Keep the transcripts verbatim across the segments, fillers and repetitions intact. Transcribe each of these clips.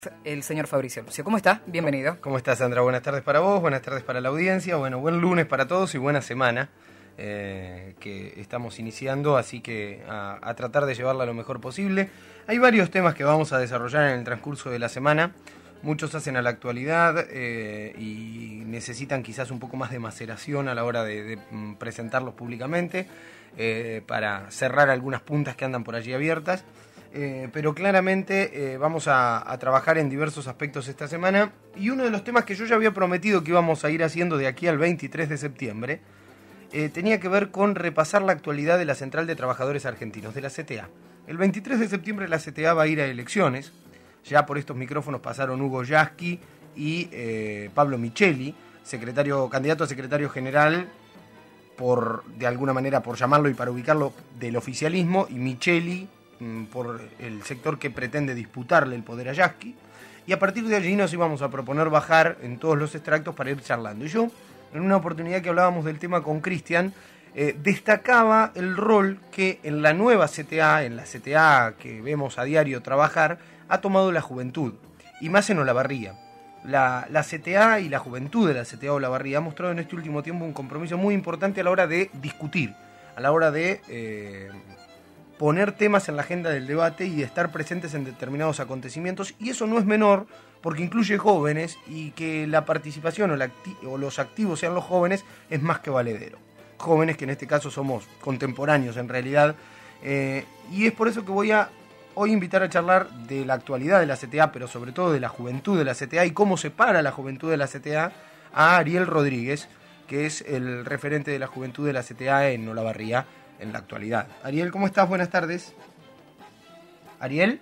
El señor Fabricio Lucio. ¿Cómo está? Bienvenido. ¿Cómo estás, Sandra? Buenas tardes para vos, buenas tardes para la audiencia, bueno, buen lunes para todos y buena semana eh, que estamos iniciando, así que a, a tratar de llevarla lo mejor posible. Hay varios temas que vamos a desarrollar en el transcurso de la semana, muchos hacen a la actualidad eh, y necesitan quizás un poco más de maceración a la hora de, de presentarlos públicamente eh, para cerrar algunas puntas que andan por allí abiertas. Eh, pero claramente eh, vamos a, a trabajar en diversos aspectos esta semana, y uno de los temas que yo ya había prometido que íbamos a ir haciendo de aquí al veintitrés de septiembre eh, tenía que ver con repasar la actualidad de la Central de Trabajadores Argentinos, de la C T A. El veintitrés de septiembre la C T A va a ir a elecciones. Ya por estos micrófonos pasaron Hugo Yasky y eh, Pablo Micheli, secretario, candidato a secretario general por, de alguna manera, por llamarlo y para ubicarlo, del oficialismo, y Micheli por el sector que pretende disputarle el poder a Yasky, y a partir de allí nos íbamos a proponer bajar en todos los extractos para ir charlando. Y yo, en una oportunidad que hablábamos del tema con Cristian, eh, destacaba el rol que en la nueva C T A, en la C T A que vemos a diario trabajar, ha tomado la juventud, y más en Olavarría. La, la C T A y la juventud de la C T A Olavarría ha mostrado en este último tiempo un compromiso muy importante a la hora de discutir, a la hora de Eh, poner temas en la agenda del debate y de estar presentes en determinados acontecimientos, y eso no es menor porque incluye jóvenes, y que la participación o, la acti- o los activos sean los jóvenes es más que valedero. Jóvenes que en este caso somos contemporáneos en realidad, eh, y es por eso que voy a hoy invitar a charlar de la actualidad de la C T A, pero sobre todo de la juventud de la C T A y cómo se para la juventud de la C T A, a Ariel Rodríguez, que es el referente de la juventud de la C T A en Olavarría en la actualidad. Ariel, ¿cómo estás? Buenas tardes. ¿Ariel?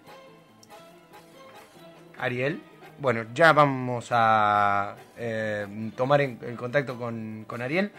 ¿Ariel? Bueno, ya vamos a eh, tomar en, en contacto con, con Ariel.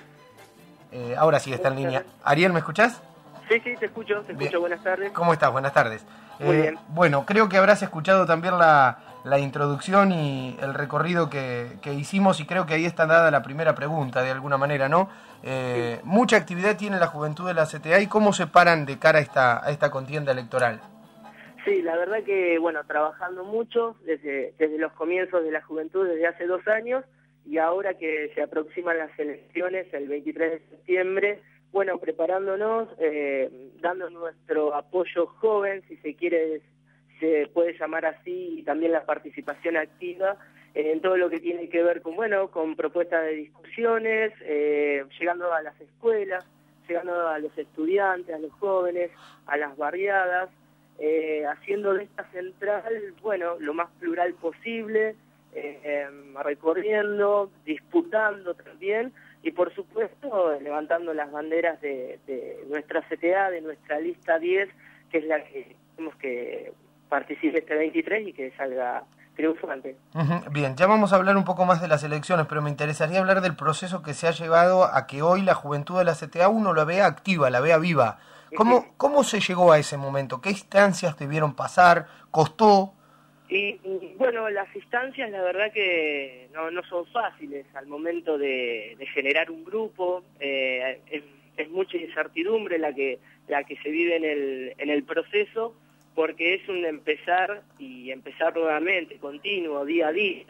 Eh, ahora sí está en línea. Ariel, ¿me escuchás? Sí, sí, te escucho, te escucho. Bien. Buenas tardes. ¿Cómo estás? Buenas tardes. Muy eh, bien. Bueno, creo que habrás escuchado también la, la introducción y el recorrido que, que hicimos, y creo que ahí está dada la primera pregunta de alguna manera, ¿no? Eh, sí. Mucha actividad tiene la juventud de la C T A, y cómo se paran de cara a esta, a esta contienda electoral. Sí, la verdad que, bueno, trabajando mucho desde, desde los comienzos de la juventud, desde hace dos años, y ahora que se aproximan las elecciones el veintitrés de septiembre, bueno, preparándonos, eh, dando nuestro apoyo joven, si se quiere, se puede llamar así, y también la participación activa eh, en todo lo que tiene que ver con, bueno, con propuestas de discusiones, eh, llegando a las escuelas, llegando a los estudiantes, a los jóvenes, a las barriadas, eh, haciendo de esta central, bueno, lo más plural posible, eh, eh, recorriendo, disputando también, y por supuesto levantando las banderas de, de nuestra C T A, de nuestra lista diez, que es la que tenemos que participe este veintitrés y que salga triunfante. Uh-huh. Bien, ya vamos a hablar un poco más de las elecciones, pero me interesaría hablar del proceso que se ha llevado a que hoy la juventud de la C T A uno la vea activa, la vea viva. ¿Cómo, uh-huh. ¿Cómo se llegó a ese momento? ¿Qué instancias debieron pasar? ¿Costó? Y, y bueno, las instancias la verdad que no, no son fáciles al momento de, de generar un grupo, eh, es, es mucha incertidumbre la que, la que se vive en el, en el proceso, porque es un empezar y empezar nuevamente, continuo, día a día,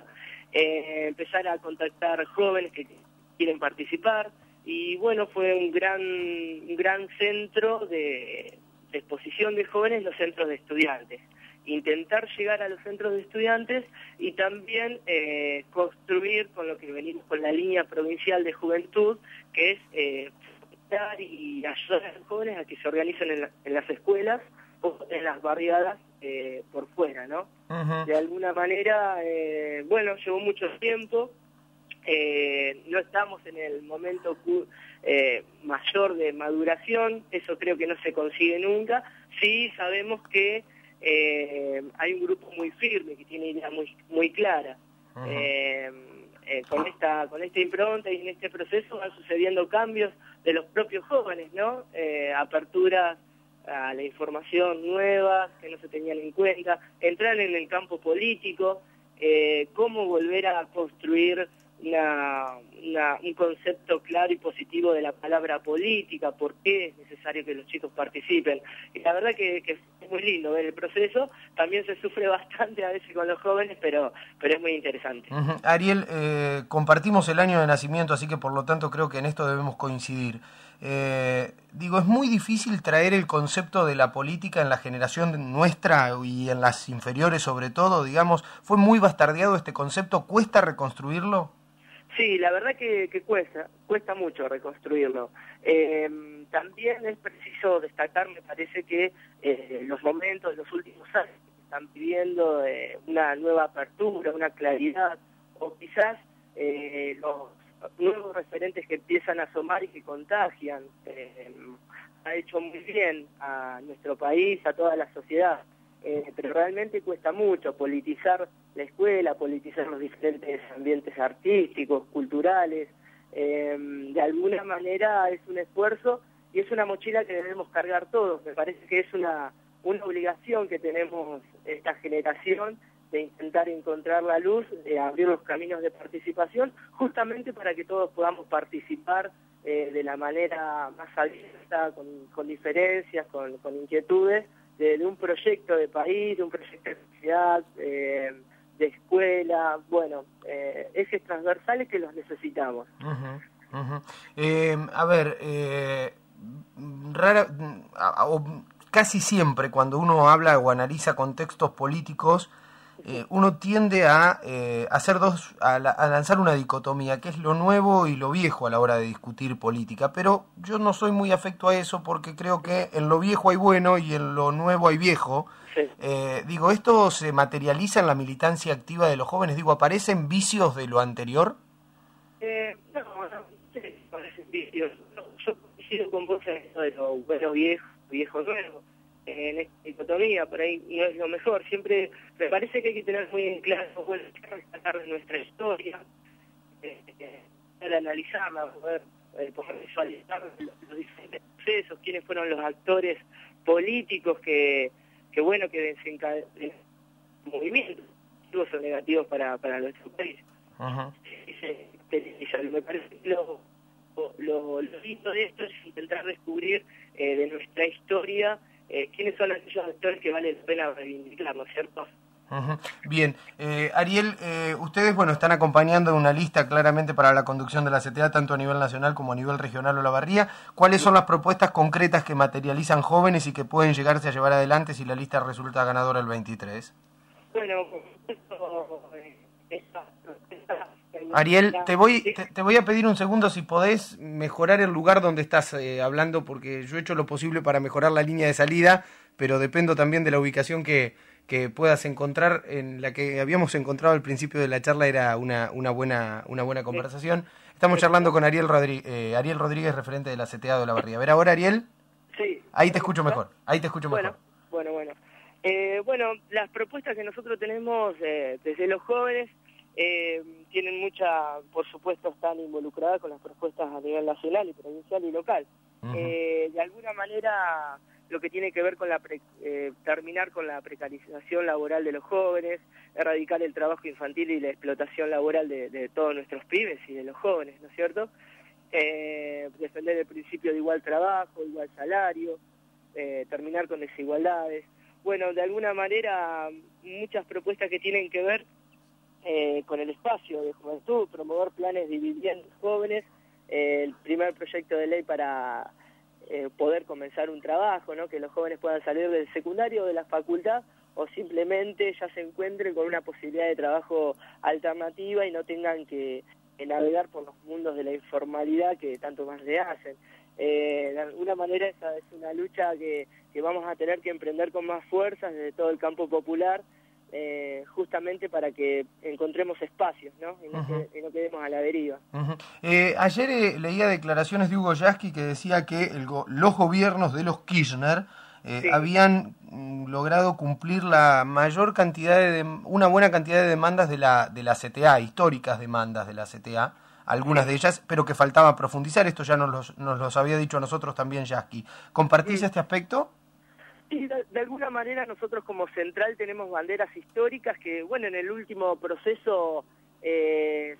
eh, empezar a contactar jóvenes que quieren participar, y bueno, fue un gran, un gran centro de, de exposición de jóvenes, los centros de estudiantes. Intentar llegar a los centros de estudiantes y también eh, construir con lo que venimos con la línea provincial de juventud, que es eh, y ayudar a los jóvenes a que se organicen en, la, en las escuelas o en las barriadas eh, por fuera, ¿no? Uh-huh. De alguna manera, eh, bueno, llevó mucho tiempo, eh, no estamos en el momento eh, mayor de maduración, eso creo que no se consigue nunca. Sí sabemos que Eh, hay un grupo muy firme que tiene idea muy muy clara. Uh-huh. eh, eh, con esta con esta impronta y en este proceso van sucediendo cambios de los propios jóvenes, ¿no? Eh, aperturas a la información nuevas que no se tenían en cuenta, entrar en el campo político, eh, cómo volver a construir una, una, un concepto claro y positivo de la palabra política, por qué es necesario que los chicos participen. Y la verdad que, que es muy lindo ver el proceso, también se sufre bastante a veces con los jóvenes, pero, pero es muy interesante. Uh-huh. Ariel, eh, compartimos el año de nacimiento, así que por lo tanto creo que en esto debemos coincidir. Eh, digo, es muy difícil traer el concepto de la política en la generación nuestra y en las inferiores sobre todo, digamos, ¿fue muy bastardeado este concepto? ¿Cuesta reconstruirlo? Sí, la verdad que, que cuesta, cuesta mucho reconstruirlo. Eh, también es preciso destacar, me parece que eh, los momentos, los últimos años están pidiendo eh, una nueva apertura, una claridad, o quizás eh, los nuevos referentes que empiezan a asomar y que contagian. Eh, ha hecho muy bien a nuestro país, a toda la sociedad, eh, pero realmente cuesta mucho politizar la escuela, politizar los diferentes ambientes artísticos, culturales. Eh, de alguna manera es un esfuerzo y es una mochila que debemos cargar todos. Me parece que es una, una obligación que tenemos esta generación de intentar encontrar la luz, de abrir los caminos de participación, justamente para que todos podamos participar eh, de la manera más abierta, con, con diferencias, con, con inquietudes, de, de un proyecto de país, de un proyecto de sociedad, eh, de escuela, bueno, eh, ejes transversales que los necesitamos. Uh-huh, uh-huh. Eh, a ver, eh, rara, o casi siempre cuando uno habla o analiza contextos políticos, Eh, uno tiende a eh, hacer dos, a, la, a lanzar una dicotomía, que es lo nuevo y lo viejo a la hora de discutir política, pero yo no soy muy afecto a eso porque creo que en lo viejo hay bueno y en lo nuevo hay viejo. Sí. Eh, digo, ¿esto se materializa en la militancia activa de los jóvenes? Digo, ¿aparecen vicios de lo anterior? Eh, no, no, sí, parecen vicios. No, yo coincido con vos en esto de lo bueno viejo, viejo nuevo. En esta dicotomía, por ahí no es lo mejor. Siempre me parece que hay que tener muy en claro, bueno, rescatar de nuestra historia, eh, eh, poder analizarla, poder, eh, poder visualizar los, los diferentes procesos, quiénes fueron los actores políticos que, que bueno, que desencadenaron movimientos positivos o negativos para, para nuestro país. Uh-huh. Me parece que lo, lo, lo lindo de esto es intentar descubrir eh, de nuestra historia Eh, quiénes son aquellos actores que vale la pena reivindicar, ¿no es cierto? Uh-huh. Bien, eh, Ariel, eh, ustedes bueno están acompañando una lista claramente para la conducción de la C T A, tanto a nivel nacional como a nivel regional o Olavarría. ¿Cuáles son las propuestas concretas que materializan jóvenes y que pueden llegarse a llevar adelante si la lista resulta ganadora el veintitrés? Bueno, esto, eh, esta, esta, Ariel, te voy, te, te voy a pedir un segundo si podés mejorar el lugar donde estás eh, hablando, porque yo he hecho lo posible para mejorar la línea de salida, pero dependo también de la ubicación que, que puedas encontrar. En la que habíamos encontrado al principio de la charla era una, una, buena, una buena conversación. Estamos charlando con Ariel, Rodri eh, Ariel Rodríguez, referente de la C T A de Olavarría. A ver ahora, Ariel. Sí. Ahí te escucho mejor, ahí te escucho bueno, mejor. Bueno, bueno. Eh, bueno, las propuestas que nosotros tenemos eh, desde los jóvenes, Eh, tienen mucha, por supuesto, están involucradas con las propuestas a nivel nacional y provincial y local. Uh-huh. Eh, de alguna manera, lo que tiene que ver con la pre, eh, terminar con la precarización laboral de los jóvenes, erradicar el trabajo infantil y la explotación laboral de, de todos nuestros pibes y de los jóvenes, ¿no es cierto? Eh, defender el principio de igual trabajo, igual salario, eh, terminar con desigualdades. Bueno, de alguna manera, muchas propuestas que tienen que ver Eh, con el espacio de juventud, promover planes de viviendas jóvenes, eh, el primer proyecto de ley para eh, poder comenzar un trabajo, ¿no? Que los jóvenes puedan salir del secundario o de la facultad o simplemente ya se encuentren con una posibilidad de trabajo alternativa y no tengan que, que navegar por los mundos de la informalidad que tanto más le hacen. Eh, de alguna manera esa es una lucha que, que vamos a tener que emprender con más fuerzas desde todo el campo popular, Eh, justamente para que encontremos espacios, ¿no? Y no, uh-huh. que, y no quedemos a la deriva. Uh-huh. eh, ayer eh, leía declaraciones de Hugo Yasky que decía que el go los gobiernos de los Kirchner eh, sí. habían mm, logrado cumplir la mayor cantidad de, una buena cantidad de demandas de la, de la C T A, históricas demandas de la C T A, algunas sí. de ellas, pero que faltaba profundizar. Esto ya nos los, nos los había dicho a nosotros también Yasky. ¿Compartís sí. este aspecto? Sí, de, de alguna manera nosotros como central tenemos banderas históricas que, bueno, en el último proceso eh, se, han,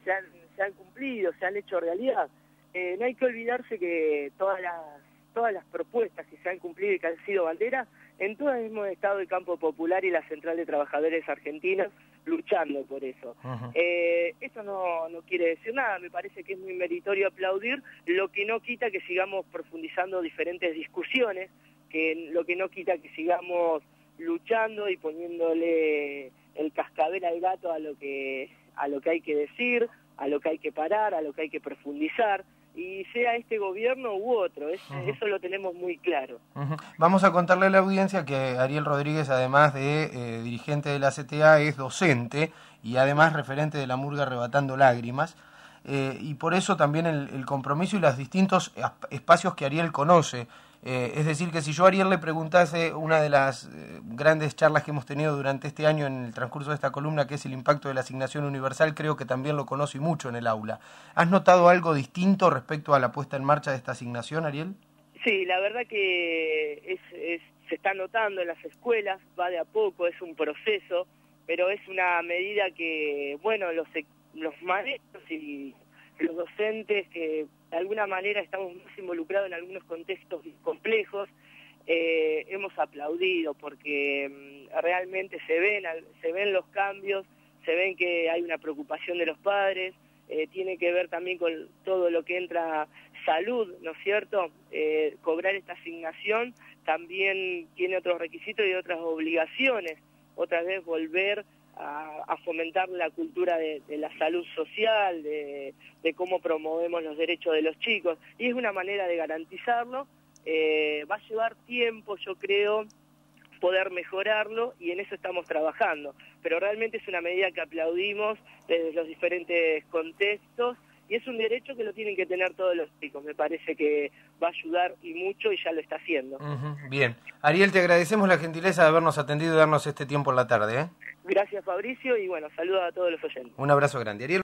se han cumplido, se han hecho realidad. Eh, no hay que olvidarse que todas las, todas las propuestas que se han cumplido y que han sido banderas, en todas hemos estado el Campo Popular y la Central de Trabajadores Argentinos luchando por eso. Uh-huh. eh, eso no, no quiere decir nada, me parece que es muy meritorio aplaudir, lo que no quita que sigamos profundizando diferentes discusiones, que lo que no quita que sigamos luchando y poniéndole el cascabel al gato a lo que a lo que hay que decir, a lo que hay que parar, a lo que hay que profundizar, y sea este gobierno u otro, es, uh-huh. eso lo tenemos muy claro. Uh-huh. Vamos a contarle a la audiencia que Ariel Rodríguez, además de eh, dirigente de la C T A, es docente y además referente de la murga Arrebatando Lágrimas, eh, y por eso también el, el compromiso y los distintos espacios que Ariel conoce. Eh, es decir, que si yo a Ariel le preguntase una de las eh, grandes charlas que hemos tenido durante este año en el transcurso de esta columna, que es el impacto de la asignación universal, creo que también lo conoce mucho en el aula. ¿Has notado algo distinto respecto a la puesta en marcha de esta asignación, Ariel? Sí, la verdad que es, es, se está notando en las escuelas, va de a poco, es un proceso, pero es una medida que, bueno, los, los maestros y los docentes que de alguna manera estamos más involucrados en algunos contextos complejos, eh, hemos aplaudido porque um, realmente se ven, se ven los cambios, se ven que hay una preocupación de los padres, eh, tiene que ver también con todo lo que entra salud, ¿no es cierto? Eh, cobrar esta asignación también tiene otros requisitos y otras obligaciones, otra vez volver A, a fomentar la cultura de, de la salud social, de, de cómo promovemos los derechos de los chicos, y es una manera de garantizarlo. Eh, va a llevar tiempo, yo creo, poder mejorarlo, y en eso estamos trabajando, pero realmente es una medida que aplaudimos desde los diferentes contextos, y es un derecho que lo tienen que tener todos los chicos. Me parece que va a ayudar y mucho, y ya lo está haciendo. Uh-huh. Bien. Ariel, te agradecemos la gentileza de habernos atendido y darnos este tiempo en la tarde, ¿eh? Gracias, Fabricio, y bueno, saludos a todos los oyentes. Un abrazo grande. Ariel.